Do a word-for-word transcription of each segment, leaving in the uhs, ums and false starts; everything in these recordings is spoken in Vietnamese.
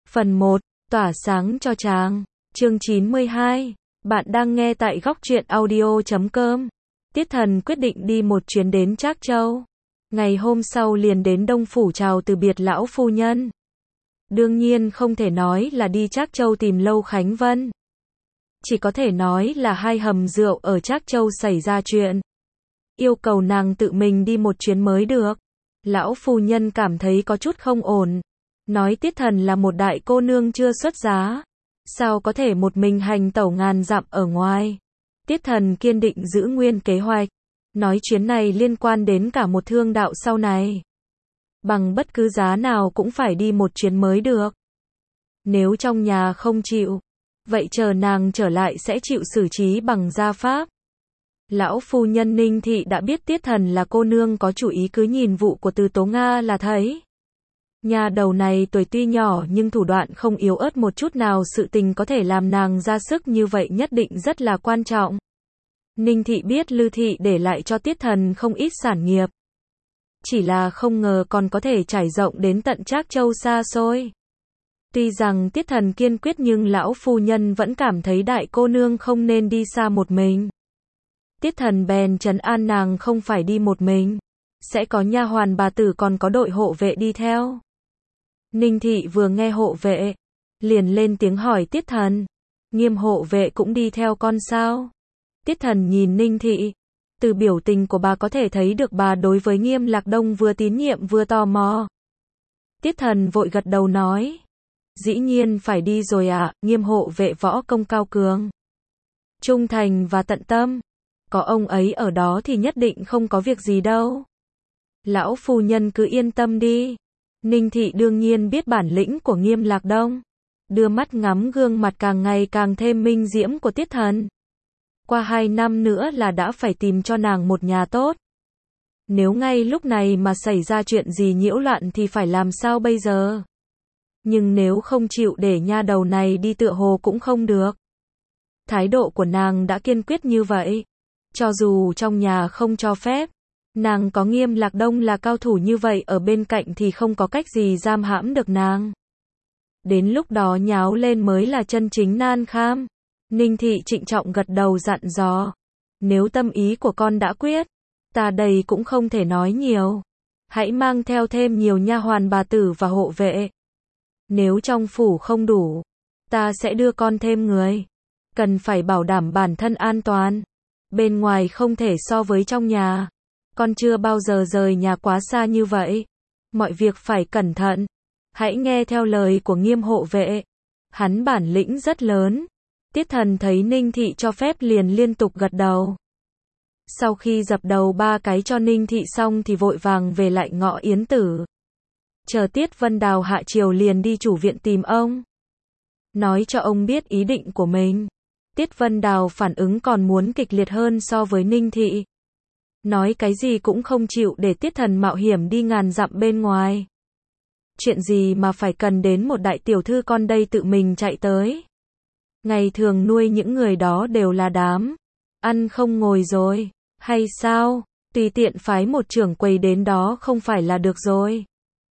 Phần một. Tỏa sáng cho chàng. Chương chín mươi hai. Bạn đang nghe tại góc truyện audio chấm com. Tiết Thần quyết định đi một chuyến đến Trác Châu. Ngày hôm sau liền đến Đông Phủ chào từ biệt lão phu nhân. Đương nhiên không thể nói là đi Trác Châu tìm Lâu Khánh Vân. Chỉ có thể nói là hai hầm rượu ở Trác Châu xảy ra chuyện. Yêu cầu nàng tự mình đi một chuyến mới được. Lão phu nhân cảm thấy có chút không ổn. Nói Tiết Thần là một đại cô nương chưa xuất giá. Sao có thể một mình hành tẩu ngàn dặm ở ngoài. Tiết Thần kiên định giữ nguyên kế hoạch. Nói chuyến này liên quan đến cả một thương đạo sau này. Bằng bất cứ giá nào cũng phải đi một chuyến mới được. Nếu trong nhà không chịu, vậy chờ nàng trở lại sẽ chịu xử trí bằng gia pháp. Lão phu nhân Ninh Thị đã biết Tiết Thần là cô nương có chủ ý, cứ nhìn vụ của Từ Tố Nga là thấy. Nhà đầu này tuổi tuy nhỏ nhưng thủ đoạn không yếu ớt một chút nào, sự tình có thể làm nàng ra sức như vậy nhất định rất là quan trọng. Ninh Thị biết Lư Thị để lại cho Tiết Thần không ít sản nghiệp. Chỉ là không ngờ còn có thể trải rộng đến tận Trác Châu xa xôi. Tuy rằng Tiết Thần kiên quyết nhưng lão phu nhân vẫn cảm thấy đại cô nương không nên đi xa một mình. Tiết Thần bèn trấn an nàng không phải đi một mình. Sẽ có nha hoàn bà tử còn có đội hộ vệ đi theo. Ninh Thị vừa nghe hộ vệ, liền lên tiếng hỏi Tiết Thần. Nghiêm hộ vệ cũng đi theo con sao? Tiết Thần nhìn Ninh Thị. Từ biểu tình của bà có thể thấy được bà đối với Nghiêm Lạc Đông vừa tín nhiệm vừa tò mò. Tiết Thần vội gật đầu nói. Dĩ nhiên phải đi rồi ạ, à, Nghiêm hộ vệ võ công cao cường. Trung thành và tận tâm. Có ông ấy ở đó thì nhất định không có việc gì đâu. Lão phu nhân cứ yên tâm đi. Ninh Thị đương nhiên biết bản lĩnh của Nghiêm Lạc Đông. Đưa mắt ngắm gương mặt càng ngày càng thêm minh diễm của Tiết Thần. Qua hai năm nữa là đã phải tìm cho nàng một nhà tốt. Nếu ngay lúc này mà xảy ra chuyện gì nhiễu loạn thì phải làm sao bây giờ? Nhưng nếu không chịu để nha đầu này đi tựa hồ cũng không được. Thái độ của nàng đã kiên quyết như vậy. Cho dù trong nhà không cho phép, nàng có Nghiêm Lạc Đông là cao thủ như vậy ở bên cạnh thì không có cách gì giam hãm được nàng. Đến lúc đó nháo lên mới là chân chính nan kham. Ninh Thị trịnh trọng gật đầu dặn dò. Nếu tâm ý của con đã quyết, ta đây cũng không thể nói nhiều. Hãy mang theo thêm nhiều nha hoàn bà tử và hộ vệ. Nếu trong phủ không đủ, ta sẽ đưa con thêm người. Cần phải bảo đảm bản thân an toàn. Bên ngoài không thể so với trong nhà. Con chưa bao giờ rời nhà quá xa như vậy. Mọi việc phải cẩn thận. Hãy nghe theo lời của Nghiêm hộ vệ. Hắn bản lĩnh rất lớn. Tiết Thần thấy Ninh Thị cho phép liền liên tục gật đầu. Sau khi dập đầu ba cái cho Ninh Thị xong thì vội vàng về lại ngõ Yến Tử. Chờ Tiết Vân Đào hạ chiều liền đi chủ viện tìm ông. Nói cho ông biết ý định của mình. Tiết Vân Đào phản ứng còn muốn kịch liệt hơn so với Ninh Thị. Nói cái gì cũng không chịu để Tiết Thần mạo hiểm đi ngàn dặm bên ngoài. Chuyện gì mà phải cần đến một đại tiểu thư con đây tự mình chạy tới. Ngày thường nuôi những người đó đều là đám ăn không ngồi rồi, hay sao? Tùy tiện phái một trưởng quầy đến đó không phải là được rồi.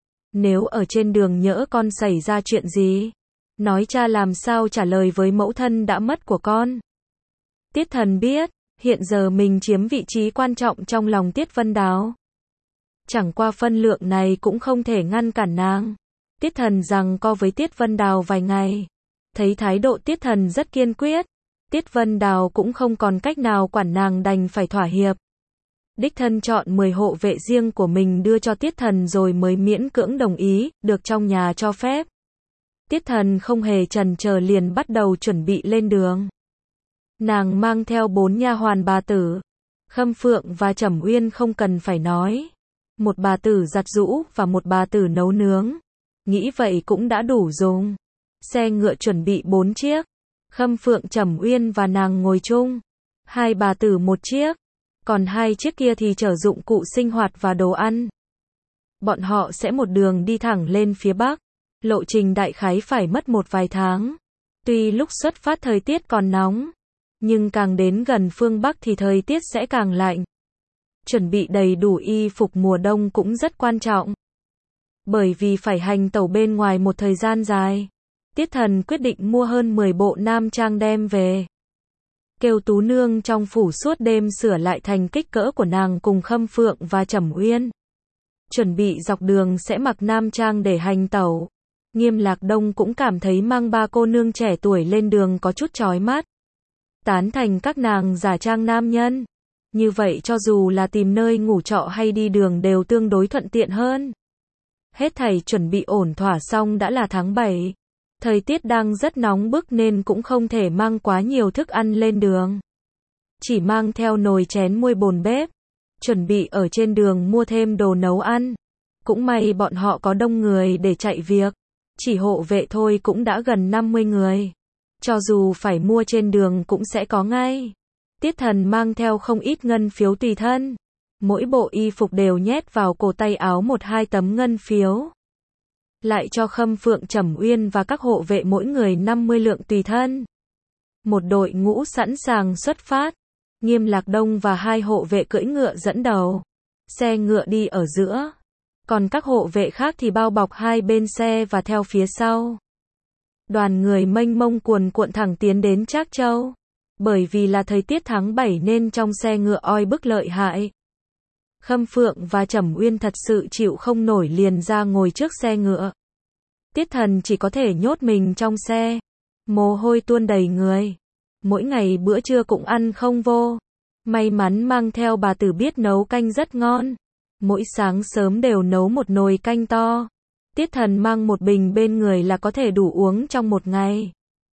Nếu ở trên đường nhỡ con xảy ra chuyện gì, nói cha làm sao trả lời với mẫu thân đã mất của con. Tiết Thần biết, hiện giờ mình chiếm vị trí quan trọng trong lòng Tiết Vân Đào. Chẳng qua phân lượng này cũng không thể ngăn cản nàng. Tiết Thần giằng co với Tiết Vân Đào vài ngày. Thấy thái độ Tiết Thần rất kiên quyết. Tiết Vân Đào cũng không còn cách nào quản nàng đành phải thỏa hiệp. Đích thân chọn mười hộ vệ riêng của mình đưa cho Tiết Thần rồi mới miễn cưỡng đồng ý, được trong nhà cho phép. Tiết Thần không hề chần chờ liền bắt đầu chuẩn bị lên đường. Nàng mang theo bốn nha hoàn bà tử. Khâm Phượng và Trầm Uyên không cần phải nói. Một bà tử giặt giũ và một bà tử nấu nướng. Nghĩ vậy cũng đã đủ dùng. Xe ngựa chuẩn bị bốn chiếc. Khâm Phượng, Trầm Uyên và nàng ngồi chung. Hai bà tử một chiếc. Còn hai chiếc kia thì chở dụng cụ sinh hoạt và đồ ăn. Bọn họ sẽ một đường đi thẳng lên phía Bắc. Lộ trình đại khái phải mất một vài tháng. Tuy lúc xuất phát thời tiết còn nóng, nhưng càng đến gần phương Bắc thì thời tiết sẽ càng lạnh. Chuẩn bị đầy đủ y phục mùa đông cũng rất quan trọng. Bởi vì phải hành tẩu bên ngoài một thời gian dài. Tiết Thần quyết định mua hơn mười bộ nam trang đem về. Kêu Tú Nương trong phủ suốt đêm sửa lại thành kích cỡ của nàng cùng Khâm Phượng và Trầm Uyên. Chuẩn bị dọc đường sẽ mặc nam trang để hành tẩu. Nghiêm Lạc Đông cũng cảm thấy mang ba cô nương trẻ tuổi lên đường có chút chói mắt. Tán thành các nàng giả trang nam nhân. Như vậy cho dù là tìm nơi ngủ trọ hay đi đường đều tương đối thuận tiện hơn. Hết thảy chuẩn bị ổn thỏa xong đã là tháng bảy. Thời tiết đang rất nóng bức nên cũng không thể mang quá nhiều thức ăn lên đường. Chỉ mang theo nồi chén muôi bồn bếp. Chuẩn bị ở trên đường mua thêm đồ nấu ăn. Cũng may bọn họ có đông người để chạy việc. Chỉ hộ vệ thôi cũng đã gần năm mươi người. Cho dù phải mua trên đường cũng sẽ có ngay. Tiết Thần mang theo không ít ngân phiếu tùy thân. Mỗi bộ y phục đều nhét vào cổ tay áo một hai tấm ngân phiếu. Lại cho Khâm Phượng, Trầm Uyên và các hộ vệ mỗi người năm mươi lượng tùy thân. Một đội ngũ sẵn sàng xuất phát. Nghiêm Lạc Đông và hai hộ vệ cưỡi ngựa dẫn đầu. Xe ngựa đi ở giữa. Còn các hộ vệ khác thì bao bọc hai bên xe và theo phía sau. Đoàn người mênh mông cuồn cuộn thẳng tiến đến Trác Châu. Bởi vì là thời tiết tháng bảy nên trong xe ngựa oi bức lợi hại. Khâm Phượng và Trầm Uyên thật sự chịu không nổi liền ra ngồi trước xe ngựa. Tiết Thần chỉ có thể nhốt mình trong xe. Mồ hôi tuôn đầy người. Mỗi ngày bữa trưa cũng ăn không vô. May mắn mang theo bà tử biết nấu canh rất ngon. Mỗi sáng sớm đều nấu một nồi canh to. Tiết Thần mang một bình bên người là có thể đủ uống trong một ngày.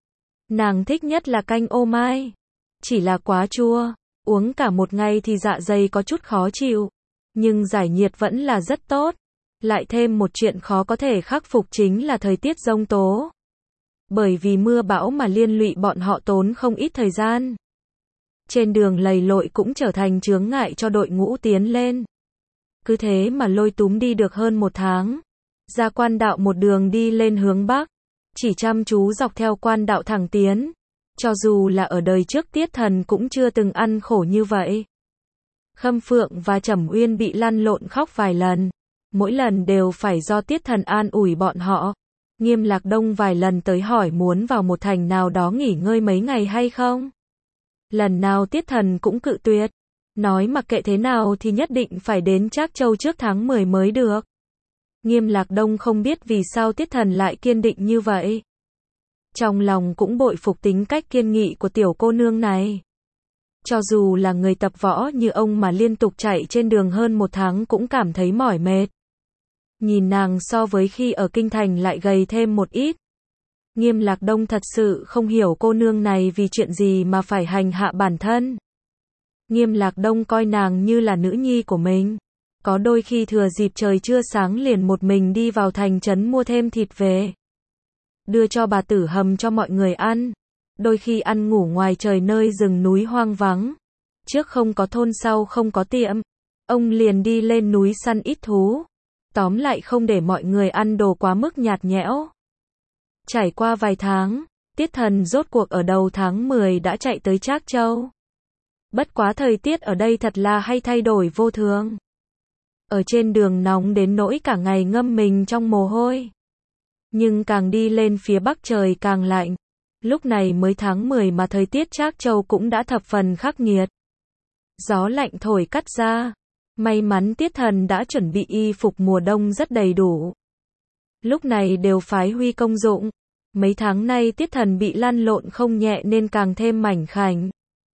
Nàng thích nhất là canh ô mai. Chỉ là quá chua. Uống cả một ngày thì dạ dày có chút khó chịu. Nhưng giải nhiệt vẫn là rất tốt. Lại thêm một chuyện khó có thể khắc phục chính là thời tiết giông tố. Bởi vì mưa bão mà liên lụy bọn họ tốn không ít thời gian. Trên đường lầy lội cũng trở thành chướng ngại cho đội ngũ tiến lên. Cứ thế mà lôi túm đi được hơn một tháng. Ra quan đạo một đường đi lên hướng Bắc. Chỉ chăm chú dọc theo quan đạo thẳng tiến. Cho dù là ở đời trước Tiết Thần cũng chưa từng ăn khổ như vậy. Khâm Phượng và Trầm Uyên bị lăn lộn khóc vài lần. Mỗi lần đều phải do Tiết Thần an ủi bọn họ. Nghiêm Lạc Đông vài lần tới hỏi muốn vào một thành nào đó nghỉ ngơi mấy ngày hay không. Lần nào Tiết Thần cũng cự tuyệt. Nói mặc kệ thế nào thì nhất định phải đến Trác Châu trước tháng mười mới được. Nghiêm Lạc Đông không biết vì sao Tiết Thần lại kiên định như vậy. Trong lòng cũng bội phục tính cách kiên nghị của tiểu cô nương này. Cho dù là người tập võ như ông mà liên tục chạy trên đường hơn một tháng cũng cảm thấy mỏi mệt. Nhìn nàng so với khi ở kinh thành lại gầy thêm một ít. Nghiêm Lạc Đông thật sự không hiểu cô nương này vì chuyện gì mà phải hành hạ bản thân. Nghiêm Lạc Đông coi nàng như là nữ nhi của mình. Có đôi khi thừa dịp trời chưa sáng liền một mình đi vào thành trấn mua thêm thịt về. Đưa cho bà tử hầm cho mọi người ăn. Đôi khi ăn ngủ ngoài trời nơi rừng núi hoang vắng. Trước không có thôn sau không có tiệm. Ông liền đi lên núi săn ít thú. Tóm lại không để mọi người ăn đồ quá mức nhạt nhẽo. Trải qua vài tháng, Tiết Thần rốt cuộc ở đầu tháng mười đã chạy tới Trác Châu. Bất quá thời tiết ở đây thật là hay thay đổi vô thường. Ở trên đường nóng đến nỗi cả ngày ngâm mình trong mồ hôi. Nhưng càng đi lên phía bắc trời càng lạnh. Lúc này mới tháng mười mà thời tiết Trác Châu cũng đã thập phần khắc nghiệt. Gió lạnh thổi cắt da. May mắn Tiết Thần đã chuẩn bị y phục mùa đông rất đầy đủ. Lúc này đều phái huy công dụng. Mấy tháng nay Tiết Thần bị lăn lộn không nhẹ nên càng thêm mảnh khảnh.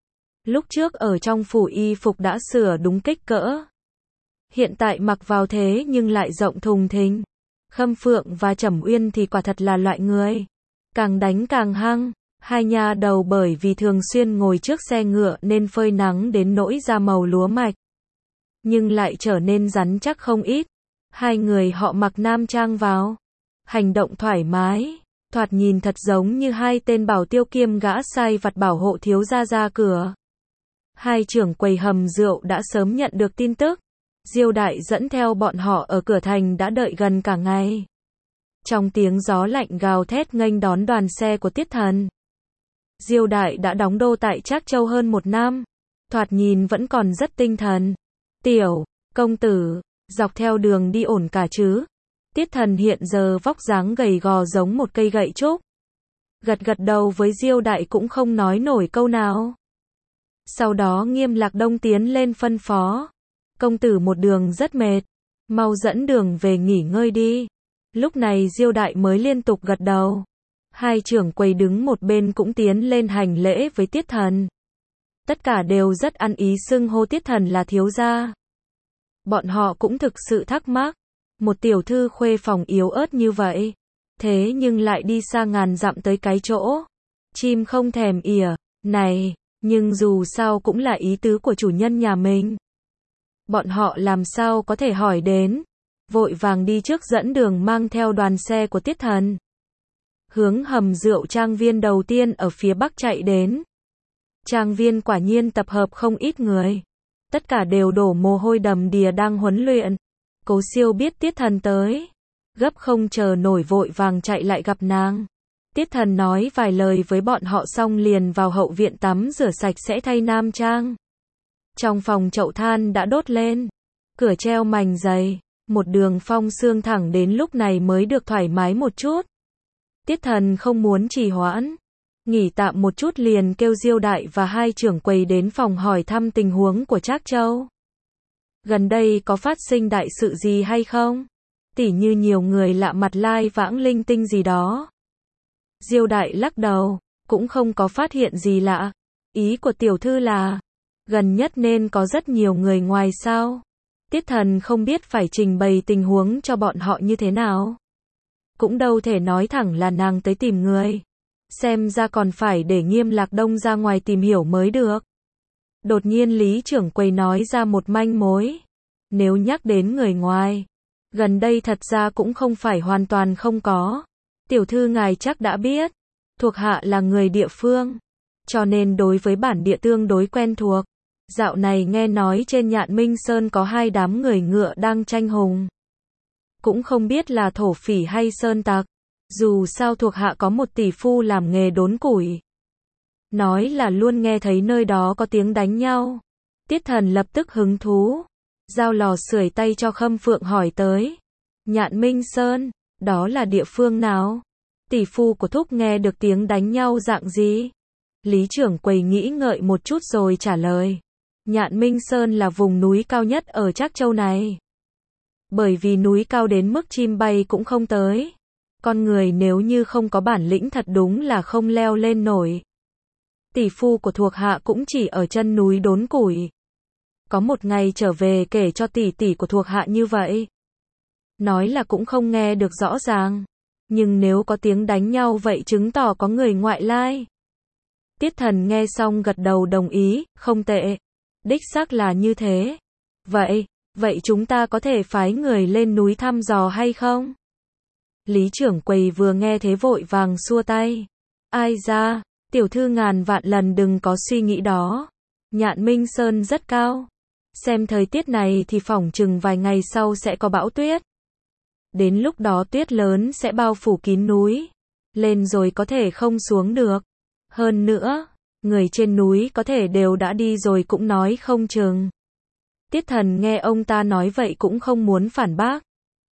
Lúc trước ở trong phủ y phục đã sửa đúng kích cỡ. Hiện tại mặc vào thế nhưng lại rộng thùng thình. Khâm Phượng và Trầm Uyên thì quả thật là loại người. Càng đánh càng hăng. Hai nha đầu bởi vì thường xuyên ngồi trước xe ngựa nên phơi nắng đến nỗi da màu lúa mạch. Nhưng lại trở nên rắn chắc không ít. Hai người họ mặc nam trang vào. Hành động thoải mái. Thoạt nhìn thật giống như hai tên bảo tiêu kiêm gã sai vặt bảo hộ thiếu gia ra cửa. Hai trưởng quầy hầm rượu đã sớm nhận được tin tức. Diêu Đại dẫn theo bọn họ ở cửa thành đã đợi gần cả ngày. Trong tiếng gió lạnh gào thét nghênh đón đoàn xe của Tiết Thần. Diêu Đại đã đóng đô tại Trác Châu hơn một năm. Thoạt nhìn vẫn còn rất tinh thần. Tiểu công tử, dọc theo đường đi ổn cả chứ? Tiết Thần hiện giờ vóc dáng gầy gò giống một cây gậy trúc. Gật gật đầu với Diêu Đại cũng không nói nổi câu nào. Sau đó Nghiêm Lạc Đông tiến lên phân phó. Công tử một đường rất mệt, mau dẫn đường về nghỉ ngơi đi. Lúc này Diêu Đại mới liên tục gật đầu. Hai trưởng quầy đứng một bên cũng tiến lên hành lễ với Tiết Thần. Tất cả đều rất ăn ý xưng hô Tiết Thần là thiếu gia. Bọn họ cũng thực sự thắc mắc, một tiểu thư khuê phòng yếu ớt như vậy, thế nhưng lại đi xa ngàn dặm tới cái chỗ chim không thèm ỉa này, nhưng dù sao cũng là ý tứ của chủ nhân nhà mình. Bọn họ làm sao có thể hỏi đến, vội vàng đi trước dẫn đường mang theo đoàn xe của Tiết Thần. Hướng hầm rượu trang viên đầu tiên ở phía bắc chạy đến. Trang viên quả nhiên tập hợp không ít người. Tất cả đều đổ mồ hôi đầm đìa đang huấn luyện. Cố Siêu biết Tiết Thần tới, gấp không chờ nổi vội vàng chạy lại gặp nàng. Tiết Thần nói vài lời với bọn họ xong liền vào hậu viện tắm rửa sạch sẽ thay nam trang. Trong phòng chậu than đã đốt lên, cửa treo mành dày, một đường phong sương thẳng đến lúc này mới được thoải mái một chút. Tiết Thần không muốn trì hoãn, nghỉ tạm một chút liền kêu Diêu Đại và hai trưởng quầy đến phòng hỏi thăm tình huống của Trác Châu. Gần đây có phát sinh đại sự gì hay không? Tỉ như nhiều người lạ mặt lai vãng linh tinh gì đó. Diêu Đại lắc đầu, cũng không có phát hiện gì lạ. Ý của tiểu thư là, gần nhất nên có rất nhiều người ngoài sao? Tiết Thần không biết phải trình bày tình huống cho bọn họ như thế nào. Cũng đâu thể nói thẳng là nàng tới tìm người. Xem ra còn phải để Nghiêm Lạc Đông ra ngoài tìm hiểu mới được. Đột nhiên Lý trưởng quầy nói ra một manh mối. Nếu nhắc đến người ngoài, gần đây thật ra cũng không phải hoàn toàn không có. Tiểu thư ngài chắc đã biết, thuộc hạ là người địa phương, cho nên đối với bản địa tương đối quen thuộc. Dạo này nghe nói trên Nhạn Minh Sơn có hai đám người ngựa đang tranh hùng. Cũng không biết là thổ phỉ hay sơn tặc. Dù sao thuộc hạ có một tỷ phu làm nghề đốn củi. Nói là luôn nghe thấy nơi đó có tiếng đánh nhau. Tiết Thần lập tức hứng thú. Giao lò sưởi tay cho Khâm Phượng hỏi tới. Nhạn Minh Sơn, đó là địa phương nào? Tỷ phu của thúc nghe được tiếng đánh nhau dạng gì? Lý trưởng quầy nghĩ ngợi một chút rồi trả lời. Nhạn Minh Sơn là vùng núi cao nhất ở Trác Châu này. Bởi vì núi cao đến mức chim bay cũng không tới. Con người nếu như không có bản lĩnh thật đúng là không leo lên nổi. Tỷ phu của thuộc hạ cũng chỉ ở chân núi đốn củi. Có một ngày trở về kể cho tỷ tỷ của thuộc hạ như vậy. Nói là cũng không nghe được rõ ràng. Nhưng nếu có tiếng đánh nhau vậy chứng tỏ có người ngoại lai. Tiết Thần nghe xong gật đầu đồng ý, không tệ. Đích xác là như thế. Vậy, vậy chúng ta có thể phái người lên núi thăm dò hay không? Lý trưởng quầy vừa nghe thế vội vàng xua tay. Ai ra, tiểu thư ngàn vạn lần đừng có suy nghĩ đó. Nhạn Minh Sơn rất cao. Xem thời tiết này thì phỏng chừng vài ngày sau sẽ có bão tuyết. Đến lúc đó tuyết lớn sẽ bao phủ kín núi. Lên rồi có thể không xuống được. Hơn nữa, người trên núi có thể đều đã đi rồi cũng nói không chừng. Tiết Thần nghe ông ta nói vậy cũng không muốn phản bác.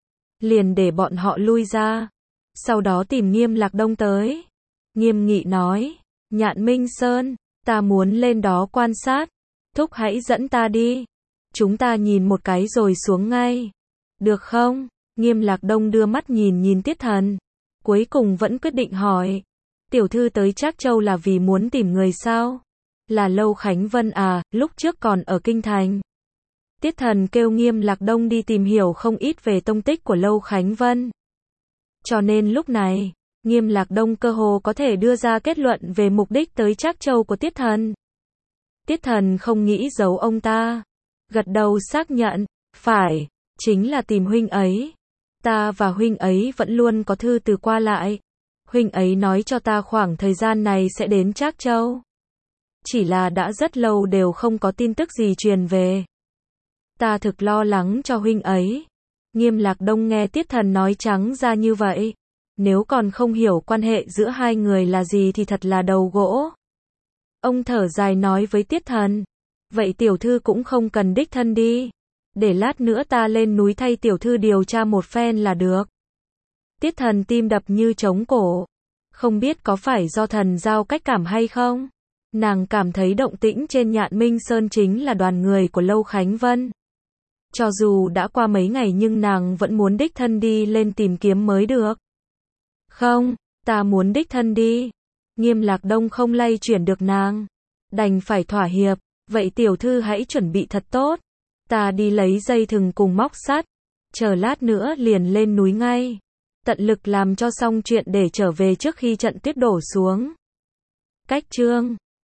Liền để bọn họ lui ra. Sau đó tìm Nghiêm Lạc Đông tới. Nghiêm nghị nói, Nhạn Minh Sơn, ta muốn lên đó quan sát. Thúc hãy dẫn ta đi. Chúng ta nhìn một cái rồi xuống ngay. Được không? Nghiêm Lạc Đông đưa mắt nhìn nhìn Tiết Thần. Cuối cùng vẫn quyết định hỏi. Tiểu thư tới Trác Châu là vì muốn tìm người sao? Là Lâu Khánh Vân à, lúc trước còn ở Kinh Thành. Tiết Thần kêu Nghiêm Lạc Đông đi tìm hiểu không ít về tông tích của Lâu Khánh Vân. Cho nên lúc này, Nghiêm Lạc Đông cơ hồ có thể đưa ra kết luận về mục đích tới Trác Châu của Tiết Thần. Tiết Thần không nghĩ giấu ông ta. Gật đầu xác nhận, phải, chính là tìm huynh ấy. Ta và huynh ấy vẫn luôn có thư từ qua lại. Huynh ấy nói cho ta khoảng thời gian này sẽ đến Trác Châu. Chỉ là đã rất lâu đều không có tin tức gì truyền về. Ta thực lo lắng cho huynh ấy. Nghiêm Lạc Đông nghe Tiết Thần nói trắng ra như vậy. Nếu còn không hiểu quan hệ giữa hai người là gì thì thật là đầu gỗ. Ông thở dài nói với Tiết Thần. Vậy tiểu thư cũng không cần đích thân đi. Để lát nữa ta lên núi thay tiểu thư điều tra một phen là được. Tiết Thần tim đập như trống cổ. Không biết có phải do thần giao cách cảm hay không? Nàng cảm thấy động tĩnh trên Nhạn Minh Sơn chính là đoàn người của Lâu Khánh Vân. Cho dù đã qua mấy ngày nhưng nàng vẫn muốn đích thân đi lên tìm kiếm mới được. Không, ta muốn đích thân đi. Nghiêm Lạc Đông không lay chuyển được nàng. Đành phải thỏa hiệp. Vậy tiểu thư hãy chuẩn bị thật tốt. Ta đi lấy dây thừng cùng móc sắt. Chờ lát nữa liền lên núi ngay. Tận lực làm cho xong chuyện để trở về trước khi trận tuyết đổ xuống. Cách chương